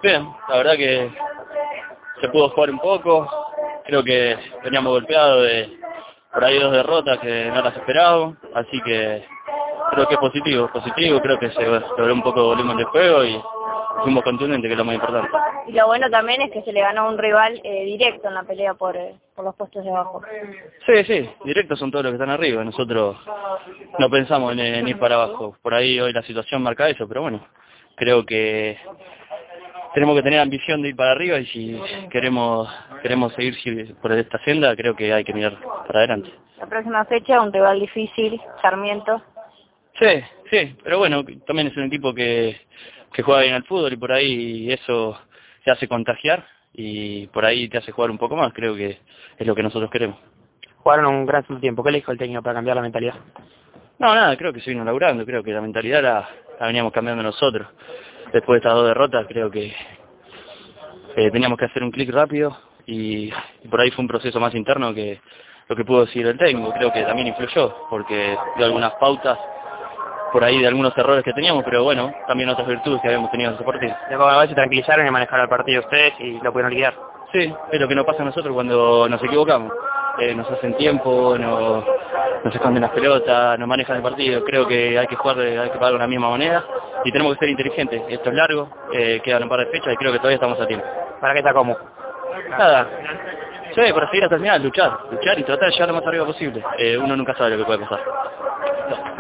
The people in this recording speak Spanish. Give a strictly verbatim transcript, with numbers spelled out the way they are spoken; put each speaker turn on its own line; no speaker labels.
Bien, la verdad que se pudo jugar un poco, creo que veníamos golpeados de por ahí dos derrotas que no las esperábamos, así que creo que es positivo, positivo, creo que se logró un poco de volumen de juego y fuimos contundentes, que es lo más importante.
Y lo bueno también es que se le ganó a un rival eh, directo en la pelea por, eh, por los puestos de abajo.
Sí, sí, directos son todos los que están arriba, nosotros no pensamos en, en ir para abajo, por ahí hoy la situación marca eso, pero bueno, creo que tenemos que tener ambición de ir para arriba y si queremos queremos seguir por esta senda, creo que hay que mirar para adelante.
La próxima fecha, un rival difícil, Sarmiento.
Sí, sí, pero bueno, también es un equipo que, que juega bien al fútbol y por ahí eso te hace contagiar y por ahí te hace jugar un poco más, creo que es lo que nosotros queremos.
Jugaron un gran tiempo, ¿qué le dijo el técnico para cambiar la mentalidad?
No, nada, creo que se vino laburando, creo que la mentalidad la, la veníamos cambiando nosotros. Después de estas dos derrotas creo que eh, teníamos que hacer un clic rápido y, y por ahí fue un proceso más interno que lo que pudo decir el técnico, creo que también influyó, porque dio algunas pautas por ahí de algunos errores que teníamos, pero bueno, también otras virtudes que habíamos tenido en ese partido.
De alguna vez se tranquilizaron y manejaron el partido ustedes y lo pudieron liquidar.
Sí, es lo que nos pasa a nosotros cuando nos equivocamos. Eh, nos hacen tiempo, nos, nos esconden las pelotas, nos manejan el partido. Creo que hay que jugar, de, hay que jugar de la misma manera y tenemos que ser inteligentes. Esto es largo, eh, quedan un par de fechas y creo que todavía estamos a tiempo.
¿Para qué está como?
Nada, sí, para seguir hasta el final, luchar, luchar y tratar de llegar lo más arriba posible. Eh, uno nunca sabe lo que puede pasar.